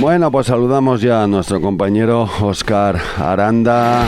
Bueno, pues saludamos ya a nuestro compañero Óscar Aranda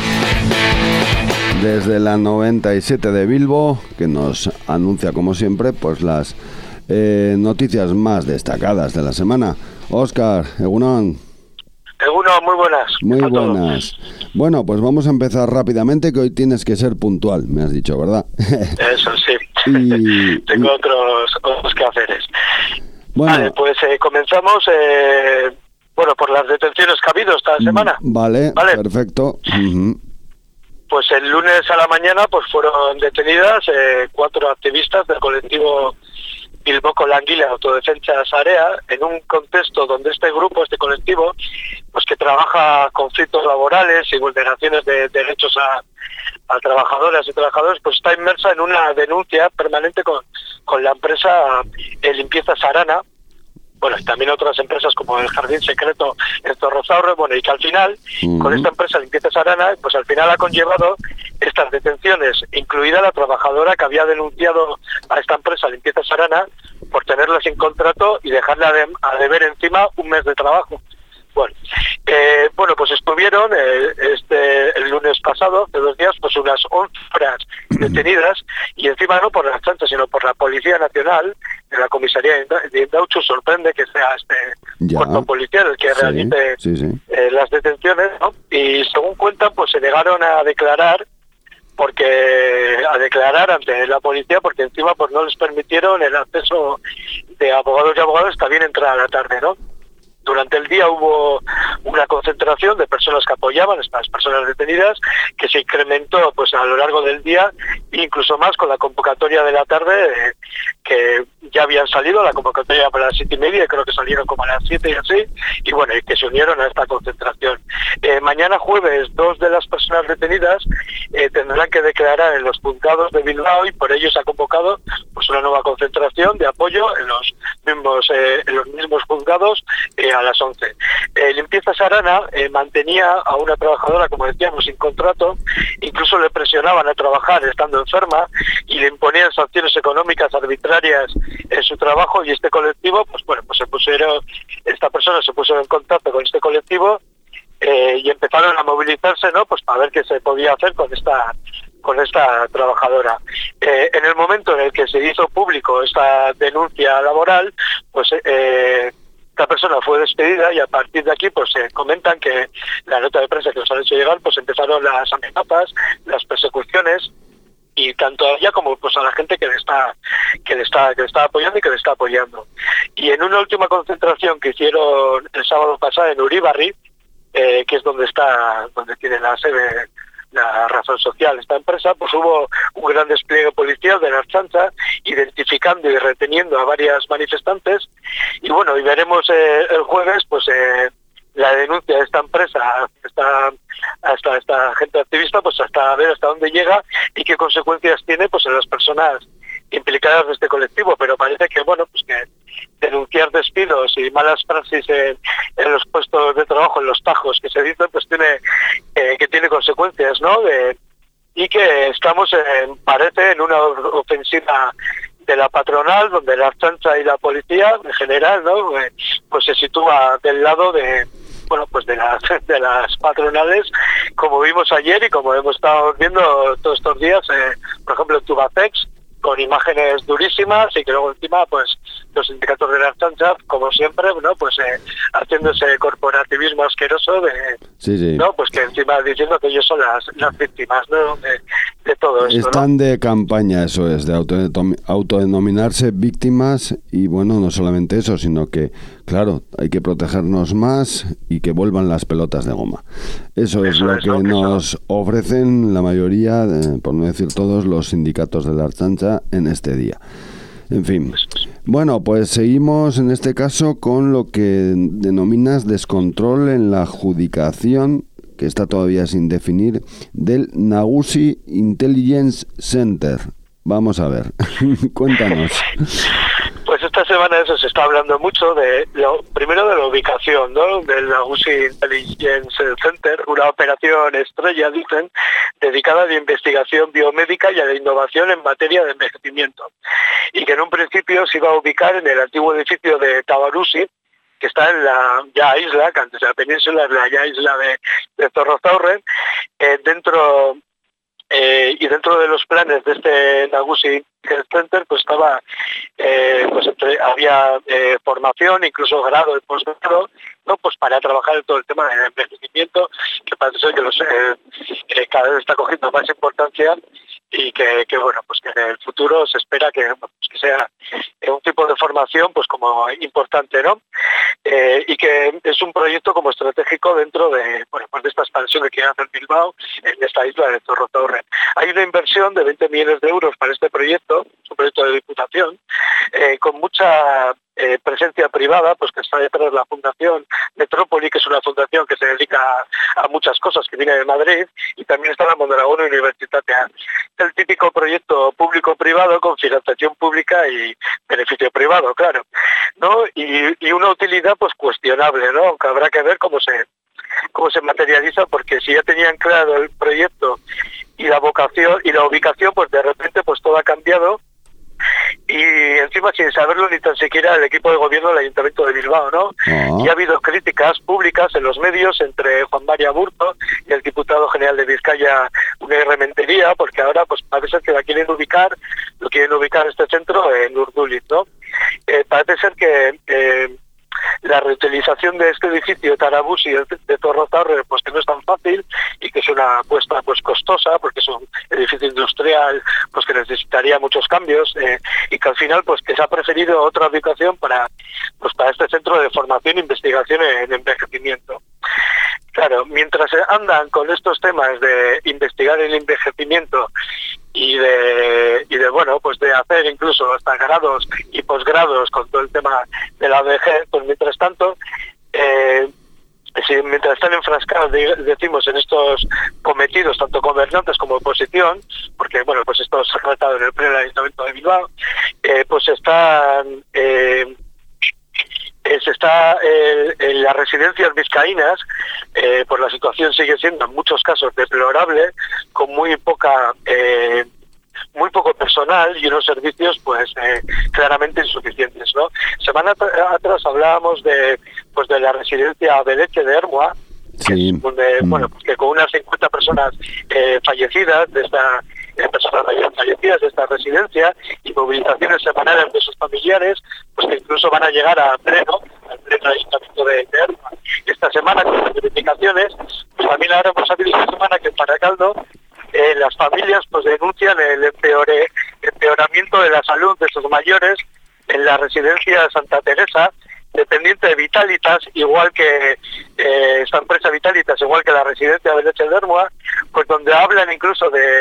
desde la 97 de Bilbo, que nos anuncia como siempre pues las noticias más destacadas de la semana. Óscar, Egunon. Egunon, muy buenas. Muy buenas. Bueno, pues vamos a empezar rápidamente, que hoy tienes que ser puntual, me has dicho, ¿verdad? Eso sí. Tengo otros quehaceres. Bueno, vale, pues comenzamos por las detenciones que ha habido esta semana. Vale, perfecto. Uh-huh. Pues el lunes a la mañana pues fueron detenidas 4 activistas del colectivo Bilboko Langile Autodefensa Sarea, en un contexto donde este colectivo, pues que trabaja conflictos laborales y vulneraciones de derechos a trabajadoras y trabajadores, pues está inmersa en una denuncia permanente con la empresa Limpieza Sarana, bueno, y también otras empresas como el Jardín Secreto en Zorrozaurre, bueno, y que al final, con esta empresa Limpieza Sarana, pues al final ha conllevado estas detenciones, incluida la trabajadora que había denunciado a esta empresa Limpieza Sarana por tenerla sin contrato y dejarla a deber encima un mes de trabajo. Bueno, pues estuvieron el lunes pasado, hace 2 días, pues unas 11 horas detenidas, y encima no por la Ertzaintza, sino por la Policía Nacional de la Comisaría de Indautxu. Sorprende que sea este cuerpo policial el que realice las detenciones, ¿no? Y según cuentan, pues se negaron a declarar ante la policía, porque encima pues no les permitieron el acceso de abogados y abogadas también entrada a la tarde, ¿no? Durante el día hubo una concentración de personas que apoyaban a estas personas detenidas, que se incrementó pues a lo largo del día, incluso más con la convocatoria de la tarde, que ya habían salido, la convocatoria para las 7:30, creo que salieron como a las 7 y así, y bueno, y que se unieron a esta concentración. Mañana jueves, 2 de las personas detenidas tendrán que declarar en los juzgados de Bilbao, y por ello se ha convocado pues una nueva concentración de apoyo en los mismos juzgados a las 11. Limpieza Sarana mantenía a una trabajadora, como decíamos, sin contrato, incluso le presionaban a trabajar estando enferma y le imponían sanciones económicas arbitrarias en su trabajo, y este colectivo, esta persona se puso en contacto con este colectivo y empezaron a movilizarse, ¿no? Pues para ver qué se podía hacer con esta trabajadora. En el momento en el que se hizo público esta denuncia laboral, pues esta persona fue despedida, y a partir de aquí pues comentan que la nota de prensa que nos han hecho llegar, pues empezaron las amenazas, las persecuciones, y tanto a ella como pues a la gente que le está apoyando y que le está apoyando. Y en una última concentración que hicieron el sábado pasado en Uribarri, que es donde tiene la sede, la razón social, esta empresa, pues hubo un gran despliegue policial de la Ertzaintza, identificando y reteniendo a varias manifestantes, y bueno, y veremos el jueves pues la denuncia de esta empresa hasta esta gente activista, pues hasta ver hasta dónde llega y qué consecuencias tiene pues en las personas implicadas de este colectivo. Pero parece que que denunciar despidos y malas praxis en los puestos de trabajo, en los tajos que se dicen, pues tiene consecuencias, ¿no? Y que estamos parece en una ofensiva de la patronal, donde la Ertzaintza y la policía en general, ¿no? Pues se sitúa del lado de las patronales, como vimos ayer y como hemos estado viendo todos estos días, por ejemplo en Tubacex, con imágenes durísimas, y que luego encima pues los sindicatos de la Ertzaintza, como siempre, ¿no? Pues haciendo ese corporativismo asqueroso ¿no? Pues que encima diciendo que ellos son las víctimas, ¿no? de todo esto. Están, ¿no?, de campaña, eso es, de autodenominarse víctimas, y bueno, no solamente eso, sino que, claro, hay que protegernos más y que vuelvan las pelotas de goma. Eso es lo que nos ofrecen la mayoría, por no decir todos, los sindicatos de la Ertzaintza en este día. En fin. Bueno, pues seguimos en este caso con lo que denominas descontrol en la adjudicación, que está todavía sin definir, del Nagusi Intelligence Center. Vamos a ver, cuéntanos. Pues esta semana eso se está hablando mucho primero de la ubicación, ¿no?, del Nagusi Intelligence Center, una operación estrella, dicen, dedicada a la investigación biomédica y a la innovación en materia de envejecimiento, y que en un principio se iba a ubicar en el antiguo edificio de Tabarusi, que está en la ya isla, que antes de la península es la ya isla de Zorrozaurre, dentro de los planes de este Nagusi Health Center, pues estaba, había formación, incluso grado y posgrado, ¿no? Pues para trabajar en todo el tema del envejecimiento, que parece ser que cada vez está cogiendo más importancia y que bueno, pues que en el futuro se espera que sea un tipo de formación pues como importante, ¿no? Y que es un proyecto como estratégico dentro de, bueno, pues de esta expansión que quiere hacer Bilbao en esta isla de Zorrozaurre. Hay una inversión de 20 millones de euros para este proyecto, es un proyecto de Diputación, con mucha presencia privada, pues que está detrás de la Fundación Metrópoli, que es una fundación que se dedica a muchas cosas, que viene de Madrid, y también está la Mondragón Universitatea. Es el típico proyecto público-privado con financiación pública y beneficio privado, claro, ¿no? Y una utilidad pues cuestionable, ¿no? Aunque habrá que ver cómo se materializa, porque si ya tenían claro el proyecto y la vocación y la ubicación, pues de repente pues todo ha cambiado. Y encima sin saberlo ni tan siquiera el equipo de gobierno del Ayuntamiento de Bilbao, ¿no? Y ha habido críticas públicas en los medios entre Juan María Burto y el diputado general de Vizcaya, Unai Rementería, porque ahora pues parece ser que lo quieren ubicar este centro en Urduliz, ¿no? Parece ser que la reutilización de este edificio de Tarabusi de Zorrozaurre pues que no es tan fácil y que es una apuesta pues costosa, porque es un edificio industrial pues que necesitaría muchos cambios, y que al final pues que se ha preferido otra ubicación para este centro de formación e investigación en envejecimiento. Claro, mientras andan con estos temas de investigar el envejecimiento y de bueno, pues de hacer incluso hasta grados y posgrados con todo el tema de la vejez, pues mientras tanto, mientras están enfrascados, decimos, en estos cometidos, tanto gobernantes como oposición, porque bueno, pues esto se ha tratado en el pleno del Ayuntamiento de Bilbao, pues están en las residencias vizcaínas, pues la situación sigue siendo en muchos casos deplorable, con muy poco personal y unos servicios pues claramente insuficientes, ¿no? Semana atrás hablábamos de la residencia Beleche de Ermua, sí. Bueno, pues que con unas 50 personas fallecidas de esta esta residencia y movilizaciones semanales de sus familiares, pues que incluso van a llegar al pleno Ayuntamiento de Ermua. Esta semana, con las verificaciones, pues también ahora hemos sabido esta semana que en Paracaldo las familias pues denuncian el empeoramiento de la salud de sus mayores en la residencia de Santa Teresa, dependiente de Vitalitas, igual que esta empresa Vitalitas, igual que la residencia de Leche de Ermua, pues donde hablan incluso de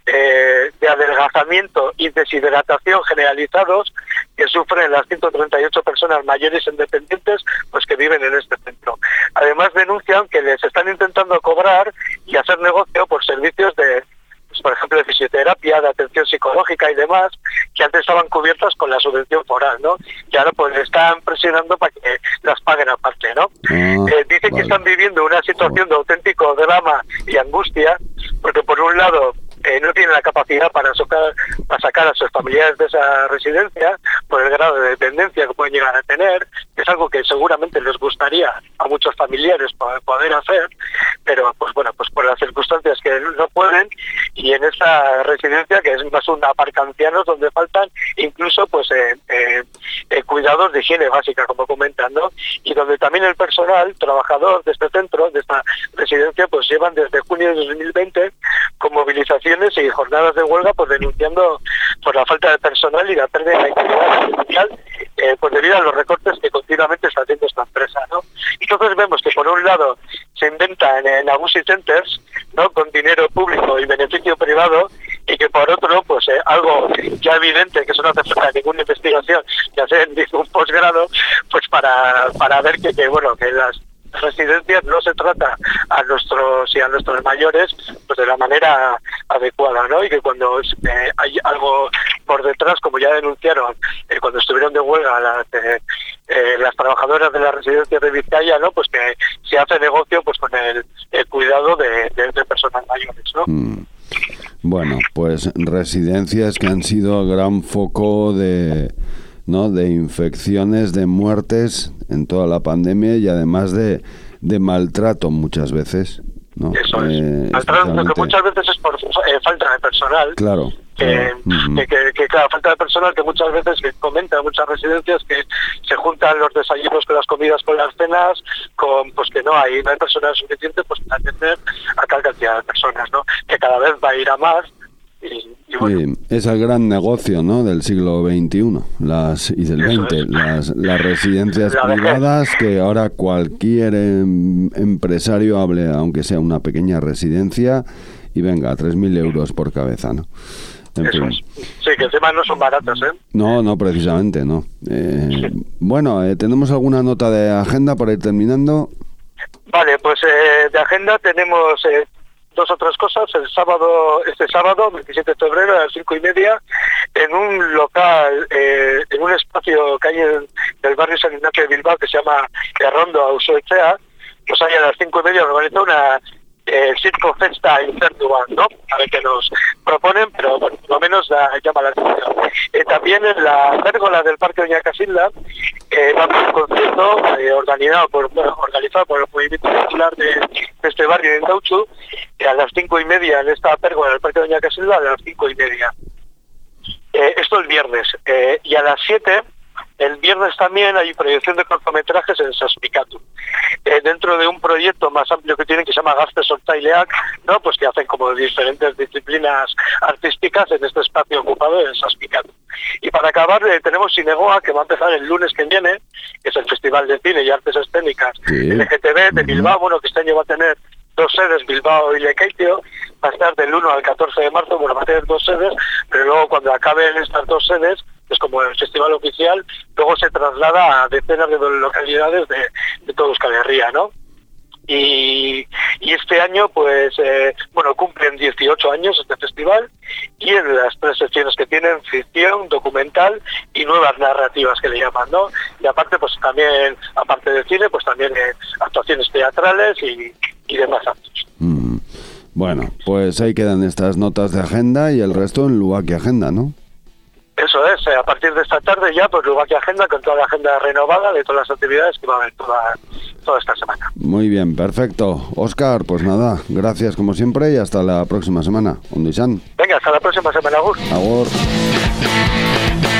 adelgazamiento y deshidratación generalizados que sufren las 138 personas mayores independientes pues que viven en este centro. Además denuncian que les están intentando cobrar y hacer negocio por servicios de, pues, por ejemplo, de fisioterapia, de atención psicológica y demás, que antes estaban cubiertas con la subvención foral, ¿no? Y ahora pues están presionando para que las paguen aparte, ¿no? Dicen que están viviendo una situación de auténtico drama y angustia, porque por un lado no tienen la capacidad para sacar a sus familiares de esa residencia por el grado de dependencia que pueden llegar a tener, que es algo que seguramente les gustaría a muchos familiares poder hacer, pero pues bueno, pues por las circunstancias que no pueden, y en esta residencia que es más un aparcancianos donde faltan incluso pues cuidados de higiene básica, como comentan, ¿no? Y donde también el personal trabajador de este centro, de esta residencia, pues llevan desde junio de 2020 con movilizaciones y jornadas de huelga, pues denunciando por la falta de personal y la pérdida de la integridad social, pues debido a los recortes que continuamente está haciendo esta empresa, ¿no? Y entonces vemos que por un lado se inventan en Nagusi Centers, ¿no?, con dinero público y beneficio privado, y que por otro, pues algo ya evidente, que eso no hace falta ninguna investigación, ya sea en un posgrado, pues para ver que bueno, que las residencias no se trata a nuestros mayores pues de la manera adecuada, ¿no? Y que cuando hay algo por detrás, como ya denunciaron cuando estuvieron de huelga las trabajadoras de la residencia de Vizcaya, ¿no?, pues que se hace negocio pues con el cuidado de personas mayores, ¿no? Bueno, pues residencias que han sido gran foco de infecciones, de muertes en toda la pandemia y además de maltrato muchas veces, ¿no? Eso es. Maltrato que muchas veces es por falta de personal. Claro. Que claro, falta de personal que muchas veces que comenta en muchas residencias que se juntan los desayunos con las comidas con las cenas, con pues que no hay personal suficiente pues para atender a tal cantidad de personas, ¿no? Que cada vez va a ir a más. Y bueno. Sí, es el gran negocio, ¿no?, del siglo XXI y del XX, las residencias privadas, que ahora cualquier empresario hable, aunque sea una pequeña residencia, y venga, 3.000 euros por cabeza, ¿no? En fin. Sí, que encima no son baratas, ¿eh? No, precisamente, no. Bueno, ¿tenemos alguna nota de agenda para ir terminando? Vale, pues de agenda tenemos... 2 o 3 cosas. Este sábado, 27 de febrero, a las 5:30, en un local, en un espacio que hay en el barrio San Ignacio de Bilbao, que se llama Errondo Auzoetxea, pues ahí a las 5:30 organiza una Circo Festa Infernuan, ¿no? A ver qué nos proponen, pero bueno, por lo menos llama la atención. También en la pérgola del Parque Doña Casilda va a haber un concierto organizado por el movimiento popular de este barrio en Gaucho, a las 5:30 en esta pérgola del Parque Doña Casilda, a las 5:30. Esto el viernes. Y a las 7, el viernes también hay proyección de cortometrajes en Saspicatu. Dentro de un proyecto más amplio que tienen, que se llama Gazte Sortzaileak, ¿no? Pues que hacen como diferentes disciplinas artísticas en este espacio ocupado en Saspicatu. Y para acabar, tenemos Cinegoa, que va a empezar el lunes que viene, que es el Festival de Cine y Artes Escénicas LGTB de Bilbao, bueno, que este año va a tener 2 sedes, Bilbao y Lekeitio. Va a estar del 1 al 14 de marzo, bueno, va a tener 2 sedes, pero luego cuando acaben estas 2 sedes, es como el festival oficial, luego se traslada a decenas de localidades de toda Euskal Herria, ¿no? Y este año, pues, cumplen 18 años este festival, y en las 3 secciones que tienen, ficción, documental y nuevas narrativas que le llaman, ¿no? Y aparte, pues también, aparte del cine, pues también actuaciones teatrales y demás actos. Bueno, pues ahí quedan estas notas de agenda y el resto en Lubakia Agenda, ¿no? Eso es, a partir de esta tarde ya, pues Lubakia Agenda, con toda la agenda renovada de todas las actividades que va a haber toda esta semana. Muy bien, perfecto. Óscar, pues nada, gracias como siempre y hasta la próxima semana. Ondo izan. Venga, hasta la próxima semana, Agur. Agur.